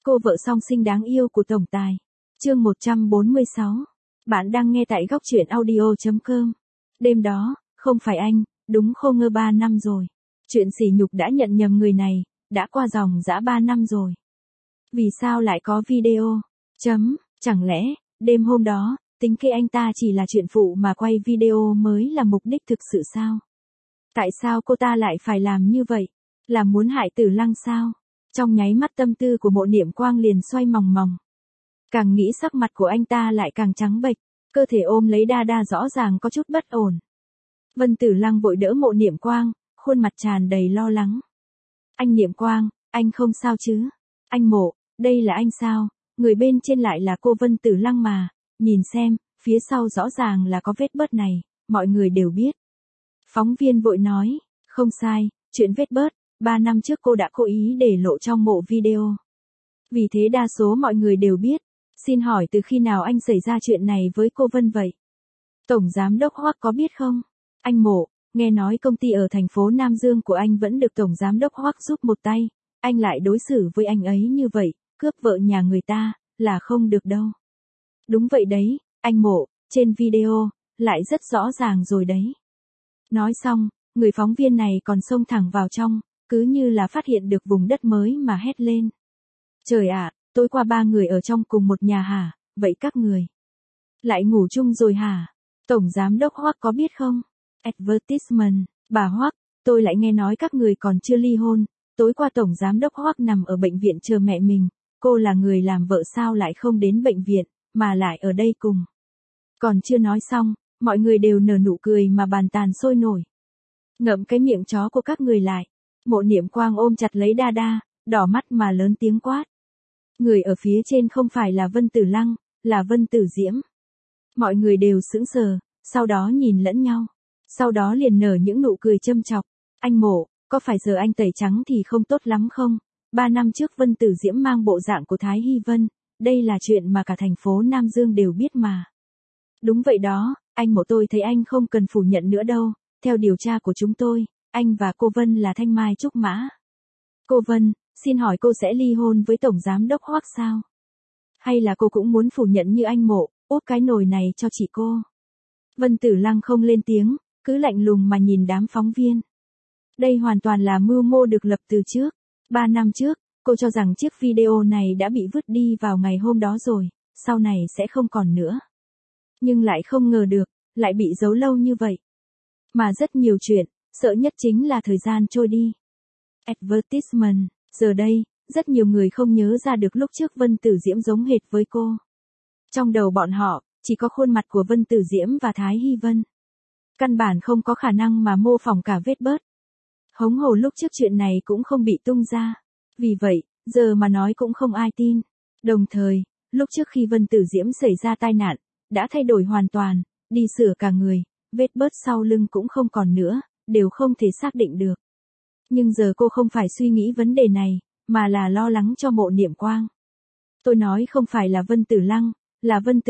cô vợ song sinh đáng yêu của tổng tài. Chương 146. Bạn đang nghe tại góc truyện audio.com. Đêm đó, không phải anh, đúng khô ngơ 3 năm rồi. Chuyện sỉ nhục đã nhận nhầm người này, đã qua dòng dã 3 năm rồi. Vì sao lại có video? Chẳng lẽ, đêm hôm đó, tính kế anh ta chỉ là chuyện phụ mà quay video mới là mục đích thực sự sao? Tại sao cô ta lại phải làm như vậy? Là muốn hại Tử Lăng sao? Trong nháy mắt tâm tư của Mộ Niệm Quang liền xoay mòng mòng. Càng nghĩ sắc mặt của anh ta lại càng trắng bệch, cơ thể ôm lấy Đa rõ ràng có chút bất ổn. Vân Tử Lăng vội đỡ Mộ Niệm Quang, khuôn mặt tràn đầy lo lắng. Anh Niệm Quang, anh không sao chứ? Anh Mộ, đây là anh sao? Người bên trên lại là cô Vân Tử Lăng mà, nhìn xem, phía sau rõ ràng là có vết bớt này, mọi người đều biết. Phóng viên vội nói, không sai, chuyện vết bớt, 3 năm trước cô đã cố ý để lộ trong mộ video. Vì thế đa số mọi người đều biết. Xin hỏi từ khi nào anh xảy ra chuyện này với cô Vân vậy? Tổng giám đốc Hoắc có biết không? Anh Mộ, nghe nói công ty ở thành phố Nam Dương của anh vẫn được tổng giám đốc Hoắc giúp một tay, anh lại đối xử với anh ấy như vậy, cướp vợ nhà người ta, là không được đâu. Đúng vậy đấy, anh Mộ, trên video, lại rất rõ ràng rồi đấy. Nói xong, người phóng viên này còn xông thẳng vào trong, cứ như là phát hiện được vùng đất mới mà hét lên. Trời ạ, tối qua 3 người ở trong cùng một nhà hả, vậy các người lại ngủ chung rồi hả? Tổng giám đốc Hoắc có biết không? Advertisement, bà Hoắc, tôi lại nghe nói các người còn chưa ly hôn, tối qua tổng giám đốc Hoắc nằm ở bệnh viện chờ mẹ mình, cô là người làm vợ sao lại không đến bệnh viện, mà lại ở đây cùng. Còn chưa nói xong, mọi người đều nở nụ cười mà bàn tàn sôi nổi. Ngậm cái miệng chó của các người lại. Mộ Niệm Quang ôm chặt lấy Đa, đỏ mắt mà lớn tiếng quát. Người ở phía trên không phải là Vân Tử Lăng, là Vân Tử Diễm. Mọi người đều sững sờ, sau đó nhìn lẫn nhau. Sau đó liền nở những nụ cười châm chọc. Anh Mộ, có phải giờ anh tẩy trắng thì không tốt lắm không? 3 năm trước Vân Tử Diễm mang bộ dạng của Thái Hy Vân, đây là chuyện mà cả thành phố Nam Dương đều biết mà. Đúng vậy đó, anh Mộ, tôi thấy anh không cần phủ nhận nữa đâu, theo điều tra của chúng tôi, anh và cô Vân là thanh mai trúc mã. Cô Vân, xin hỏi cô sẽ ly hôn với tổng giám đốc Hoắc sao? Hay là cô cũng muốn phủ nhận như anh Mộ, úp cái nồi này cho chị cô? Vân Tử Lăng không lên tiếng, cứ lạnh lùng mà nhìn đám phóng viên. Đây hoàn toàn là mưu mô được lập từ trước. 3 năm trước, cô cho rằng chiếc video này đã bị vứt đi vào ngày hôm đó rồi, sau này sẽ không còn nữa. Nhưng lại không ngờ được, lại bị giấu lâu như vậy. Mà rất nhiều chuyện, sợ nhất chính là thời gian trôi đi. Advertisement, giờ đây, rất nhiều người không nhớ ra được lúc trước Vân Tử Diễm giống hệt với cô. Trong đầu bọn họ, chỉ có khuôn mặt của Vân Tử Diễm và Thái Hy Vân. Căn bản không có khả năng mà mô phỏng cả vết bớt. Hống hồ lúc trước chuyện này cũng không bị tung ra. Vì vậy, giờ mà nói cũng không ai tin. Đồng thời, lúc trước khi Vân Tử Diễm xảy ra tai nạn, đã thay đổi hoàn toàn, đi sửa cả người, vết bớt sau lưng cũng không còn nữa, đều không thể xác định được. Nhưng giờ cô không phải suy nghĩ vấn đề này, mà là lo lắng cho Mộ Niệm Quang. Tôi nói không phải là Vân Tử Lăng, là Vân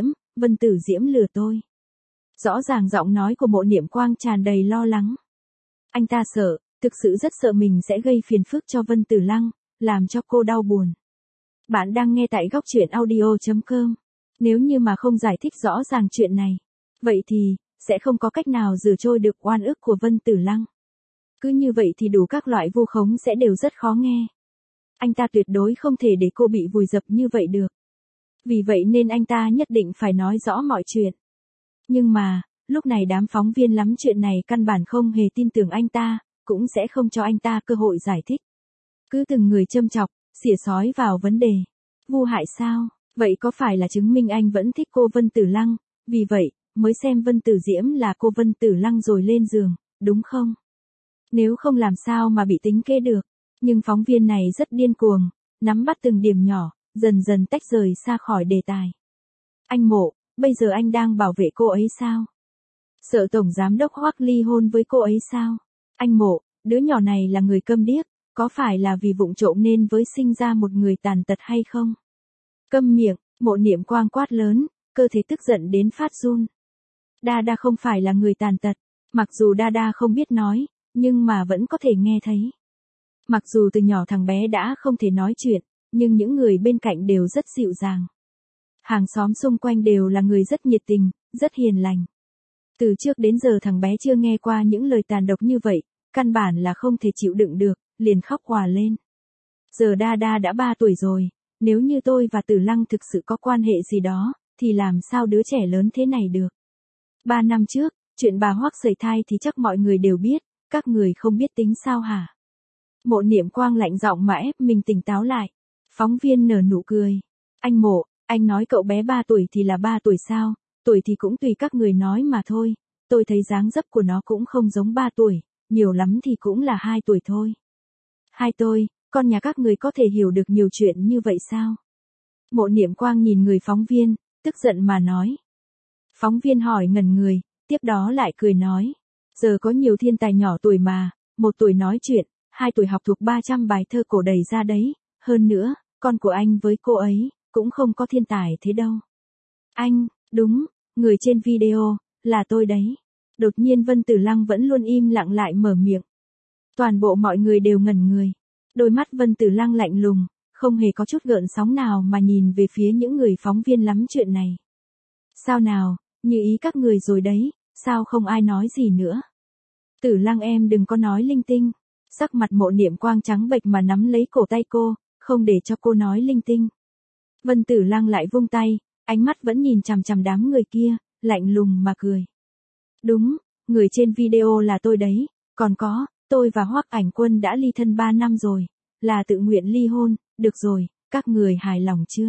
Tử Diễm lừa tôi. Rõ ràng giọng nói của Mộ Niệm Quang tràn đầy lo lắng. Anh ta sợ, thực sự rất sợ mình sẽ gây phiền phức cho Vân Tử Lăng, làm cho cô đau buồn. Bạn đang nghe tại góc truyện audio.com. Nếu như mà không giải thích rõ ràng chuyện này, vậy thì, sẽ không có cách nào rửa trôi được oan ức của Vân Tử Lăng. Cứ như vậy thì đủ các loại vu khống sẽ đều rất khó nghe. Anh ta tuyệt đối không thể để cô bị vùi dập như vậy được. Vì vậy nên anh ta nhất định phải nói rõ mọi chuyện. Nhưng mà, lúc này đám phóng viên lắm chuyện này căn bản không hề tin tưởng anh ta, cũng sẽ không cho anh ta cơ hội giải thích. Cứ từng người châm chọc, xỉa xói vào vấn đề. Vu hại sao? Vậy có phải là chứng minh anh vẫn thích cô Vân Tử Lăng, vì vậy, mới xem Vân Tử Diễm là cô Vân Tử Lăng rồi lên giường, đúng không? Nếu không làm sao mà bị tính kế được. Nhưng phóng viên này rất điên cuồng, nắm bắt từng điểm nhỏ, dần dần tách rời xa khỏi đề tài. Anh Mộ, bây giờ anh đang bảo vệ cô ấy sao? Sợ tổng giám đốc Hoắc ly hôn với cô ấy sao? Anh Mộ, đứa nhỏ này là người câm điếc, có phải là vì vụng trộm nên với sinh ra một người tàn tật hay không? Câm miệng, Mộ Niệm Quang quát lớn, cơ thể tức giận đến phát run. Đa không phải là người tàn tật, mặc dù Đa không biết nói, nhưng mà vẫn có thể nghe thấy. Mặc dù từ nhỏ thằng bé đã không thể nói chuyện, nhưng những người bên cạnh đều rất dịu dàng. Hàng xóm xung quanh đều là người rất nhiệt tình, rất hiền lành. Từ trước đến giờ thằng bé chưa nghe qua những lời tàn độc như vậy, căn bản là không thể chịu đựng được, liền khóc òa lên. Giờ Đa Đa đã 3 tuổi rồi, nếu như tôi và Tử Lăng thực sự có quan hệ gì đó, thì làm sao đứa trẻ lớn thế này được. 3 năm trước, chuyện bà Hoắc sẩy thai thì chắc mọi người đều biết, các người không biết tính sao hả? Mộ Niệm Quang lạnh giọng mà ép mình tỉnh táo lại. Phóng viên nở nụ cười. Anh Mộ, anh nói cậu bé 3 tuổi thì là 3 tuổi sao, tuổi thì cũng tùy các người nói mà thôi, tôi thấy dáng dấp của nó cũng không giống 3 tuổi, nhiều lắm thì cũng là 2 tuổi thôi. Hai tôi, con nhà các người có thể hiểu được nhiều chuyện như vậy sao? Mộ Niệm Quang nhìn người phóng viên, tức giận mà nói. Phóng viên hỏi ngẩn người, tiếp đó lại cười nói. Giờ có nhiều thiên tài nhỏ tuổi mà, 1 tuổi nói chuyện, 2 tuổi học thuộc 300 bài thơ cổ đầy ra đấy, hơn nữa, con của anh với cô ấy, cũng không có thiên tài thế đâu. Anh, đúng, người trên video, là tôi đấy. Đột nhiên Vân Tử Lăng vẫn luôn im lặng lại mở miệng. Toàn bộ mọi người đều ngẩn người. Đôi mắt Vân Tử Lăng lạnh lùng, không hề có chút gợn sóng nào mà nhìn về phía những người phóng viên lắm chuyện này. Sao nào, như ý các người rồi đấy, sao không ai nói gì nữa? Tử Lăng em đừng có nói linh tinh. Sắc mặt Mộ Niệm Quang trắng bệch mà nắm lấy cổ tay cô, không để cho cô nói linh tinh. Vân Tử Lăng lại vung tay, ánh mắt vẫn nhìn chằm chằm đám người kia, lạnh lùng mà cười. Đúng, người trên video là tôi đấy, còn có, tôi và Hoắc Ảnh Quân đã ly thân 3 năm rồi, là tự nguyện ly hôn, được rồi, các người hài lòng chưa?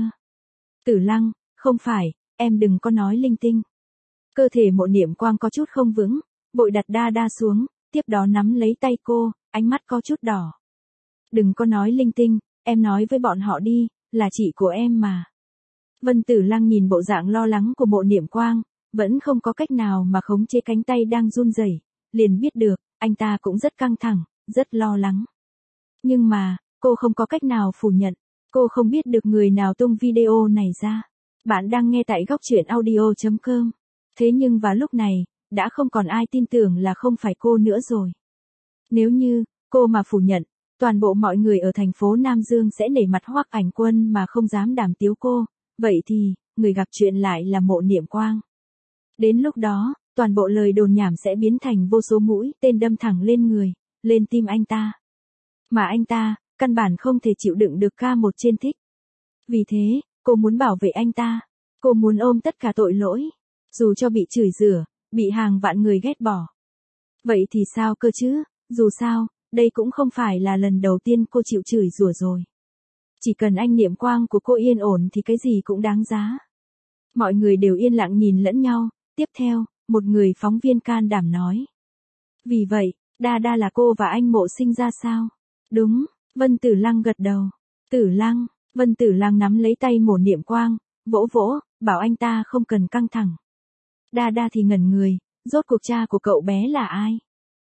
Tử Lăng, không phải, em đừng có nói linh tinh. Cơ thể Mộ Niệm Quang có chút không vững, vội đặt Đa Đa xuống, tiếp đó nắm lấy tay cô, ánh mắt có chút đỏ. Đừng có nói linh tinh, em nói với bọn họ đi, là chị của em mà. Vân Tử Lăng nhìn bộ dạng lo lắng của Mộ Niệm Quang, vẫn không có cách nào mà khống chế cánh tay đang run rẩy, liền biết được, anh ta cũng rất căng thẳng, rất lo lắng. Nhưng mà, cô không có cách nào phủ nhận, cô không biết được người nào tung video này ra. Bạn đang nghe tại góc truyện audio.com. Thế nhưng vào lúc này, đã không còn ai tin tưởng là không phải cô nữa rồi. Nếu như, cô mà phủ nhận, toàn bộ mọi người ở thành phố Nam Dương sẽ nể mặt Hoắc Ảnh Quân mà không dám đàm tiếu cô, vậy thì, người gặp chuyện lại là Mộ Niệm Quang. Đến lúc đó, toàn bộ lời đồn nhảm sẽ biến thành vô số mũi tên đâm thẳng lên người, lên tim anh ta. Mà anh ta, căn bản không thể chịu đựng được ca một trên thích. Vì thế, cô muốn bảo vệ anh ta. Cô muốn ôm tất cả tội lỗi. Dù cho bị chửi rủa, bị hàng vạn người ghét bỏ. Vậy thì sao cơ chứ, dù sao, đây cũng không phải là lần đầu tiên cô chịu chửi rủa rồi. Chỉ cần anh Niệm Quang của cô yên ổn thì cái gì cũng đáng giá. Mọi người đều yên lặng nhìn lẫn nhau, tiếp theo, một người phóng viên can đảm nói. Vì vậy, Đa Đa là cô và anh Mộ sinh ra sao? Đúng, Vân Tử Lăng gật đầu. Tử Lăng, Vân Tử Lăng nắm lấy tay Mộ Niệm Quang, vỗ vỗ, bảo anh ta không cần căng thẳng. Đa Đa thì ngẩn người, rốt cuộc cha của cậu bé là ai?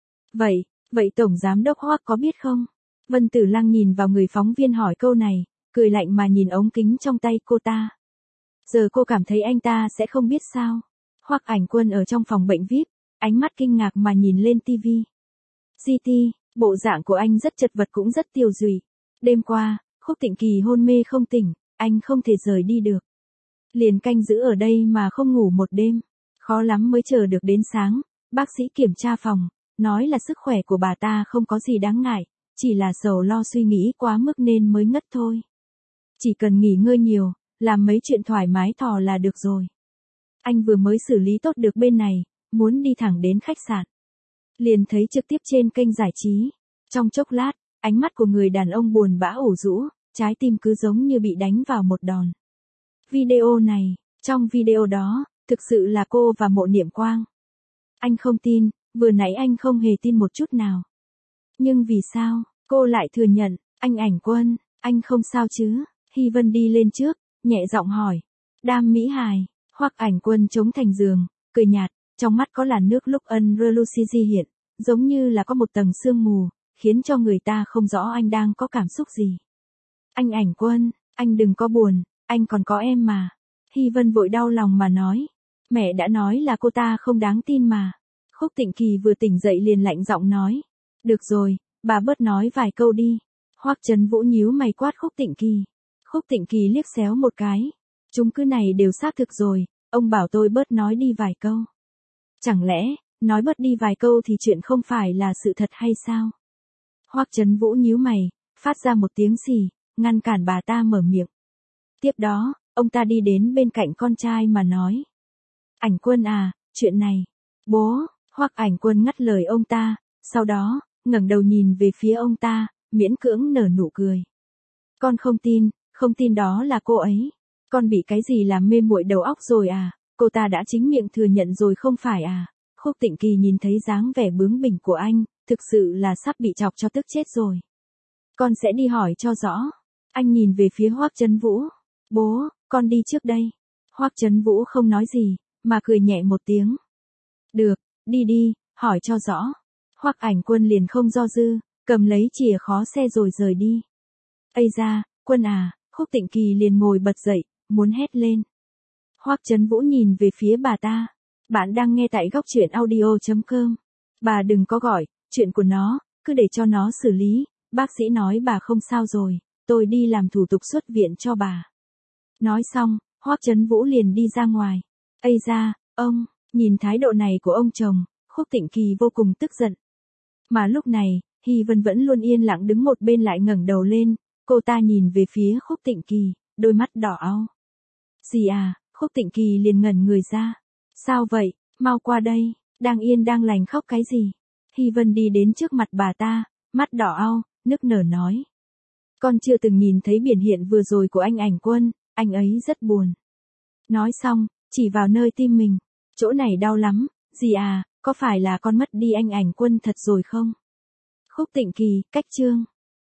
Vậy Tổng Giám đốc Hoắc có biết không? Vân Tử Lăng nhìn vào người phóng viên hỏi câu này, cười lạnh mà nhìn ống kính trong tay cô ta. Giờ cô cảm thấy anh ta sẽ không biết sao? Hoắc Ảnh Quân ở trong phòng bệnh VIP, ánh mắt kinh ngạc mà nhìn lên tivi. GT, bộ dạng của anh rất chật vật cũng rất tiêu dùy. Đêm qua, Khúc Tịnh Kỳ hôn mê không tỉnh, anh không thể rời đi được. Liền canh giữ ở đây mà không ngủ một đêm. Khó lắm mới chờ được đến sáng, bác sĩ kiểm tra phòng, nói là sức khỏe của bà ta không có gì đáng ngại, chỉ là sầu lo suy nghĩ quá mức nên mới ngất thôi. Chỉ cần nghỉ ngơi nhiều, làm mấy chuyện thoải mái thò là được rồi. Anh vừa mới xử lý tốt được bên này, muốn đi thẳng đến khách sạn. Liền thấy trực tiếp trên kênh giải trí. Trong chốc lát, ánh mắt của người đàn ông buồn bã ủ rũ, trái tim cứ giống như bị đánh vào một đòn. Video này, trong video đó, thực sự là cô và Mộ Niệm Quang. Anh không tin, vừa nãy anh không hề tin một chút nào. Nhưng vì sao, cô lại thừa nhận, anh Ảnh Quân, anh không sao chứ? Hy Vân đi lên trước, nhẹ giọng hỏi. Đam mỹ hài, Hoắc Ảnh Quân chống thành giường, cười nhạt, trong mắt có làn nước lúc ân Reluciji hiện, giống như là có một tầng sương mù, khiến cho người ta không rõ anh đang có cảm xúc gì. Anh Ảnh Quân, anh đừng có buồn, anh còn có em mà. Hy Vân vội đau lòng mà nói. Mẹ đã nói là cô ta không đáng tin mà. Khúc Tịnh Kỳ vừa tỉnh dậy liền lạnh giọng nói. Được rồi, bà bớt nói vài câu đi. Hoắc Trấn Vũ nhíu mày quát Khúc Tịnh Kỳ. Khúc Tịnh Kỳ liếc xéo một cái. Chúng cứ này đều xác thực rồi, ông bảo tôi bớt nói đi vài câu. Chẳng lẽ, nói bớt đi vài câu thì chuyện không phải là sự thật hay sao? Hoắc Trấn Vũ nhíu mày, phát ra một tiếng xì, ngăn cản bà ta mở miệng. Tiếp đó, ông ta đi đến bên cạnh con trai mà nói. Ảnh Quân à, chuyện này. Bố, Hoắc Ảnh Quân ngắt lời ông ta, sau đó, ngẩng đầu nhìn về phía ông ta, miễn cưỡng nở nụ cười. Con không tin đó là cô ấy. Con bị cái gì làm mê muội đầu óc rồi à, cô ta đã chính miệng thừa nhận rồi không phải à. Khúc Tịnh Kỳ nhìn thấy dáng vẻ bướng bỉnh của anh, thực sự là sắp bị chọc cho tức chết rồi. Con sẽ đi hỏi cho rõ. Anh nhìn về phía Hoắc Trấn Vũ. Bố, con đi trước đây. Hoắc Trấn Vũ không nói gì, mà cười nhẹ một tiếng. Được, đi, hỏi cho rõ. Hoắc Ảnh Quân liền không do dư, cầm lấy chìa khóa xe rồi rời đi. Ây da, Quân à, Khúc Tịnh Kỳ liền ngồi bật dậy, muốn hét lên. Hoắc Trấn Vũ nhìn về phía bà ta. Bạn đang nghe tại góc truyện audio.com. Bà đừng có gọi, chuyện của nó, cứ để cho nó xử lý, bác sĩ nói bà không sao rồi, tôi đi làm thủ tục xuất viện cho bà. Nói xong, Hoắc Trấn Vũ liền đi ra ngoài. Ây da, ông, nhìn thái độ này của ông chồng, Khúc Tịnh Kỳ vô cùng tức giận. Mà lúc này, Hy Vân vẫn luôn yên lặng đứng một bên lại ngẩng đầu lên, cô ta nhìn về phía Khúc Tịnh Kỳ, đôi mắt đỏ au. Gì à, Khúc Tịnh Kỳ liền ngẩn người ra. Sao vậy, mau qua đây, đang yên đang lành khóc cái gì? Hy Vân đi đến trước mặt bà ta, mắt đỏ au, nức nở nói. Con chưa từng nhìn thấy biển hiện vừa rồi của anh Ảnh Quân, anh ấy rất buồn. Nói xong, chỉ vào nơi tim mình, chỗ này đau lắm, gì à, có phải là con mất đi anh Ảnh Quân thật rồi không? Khúc Tịnh Kỳ, cách chương.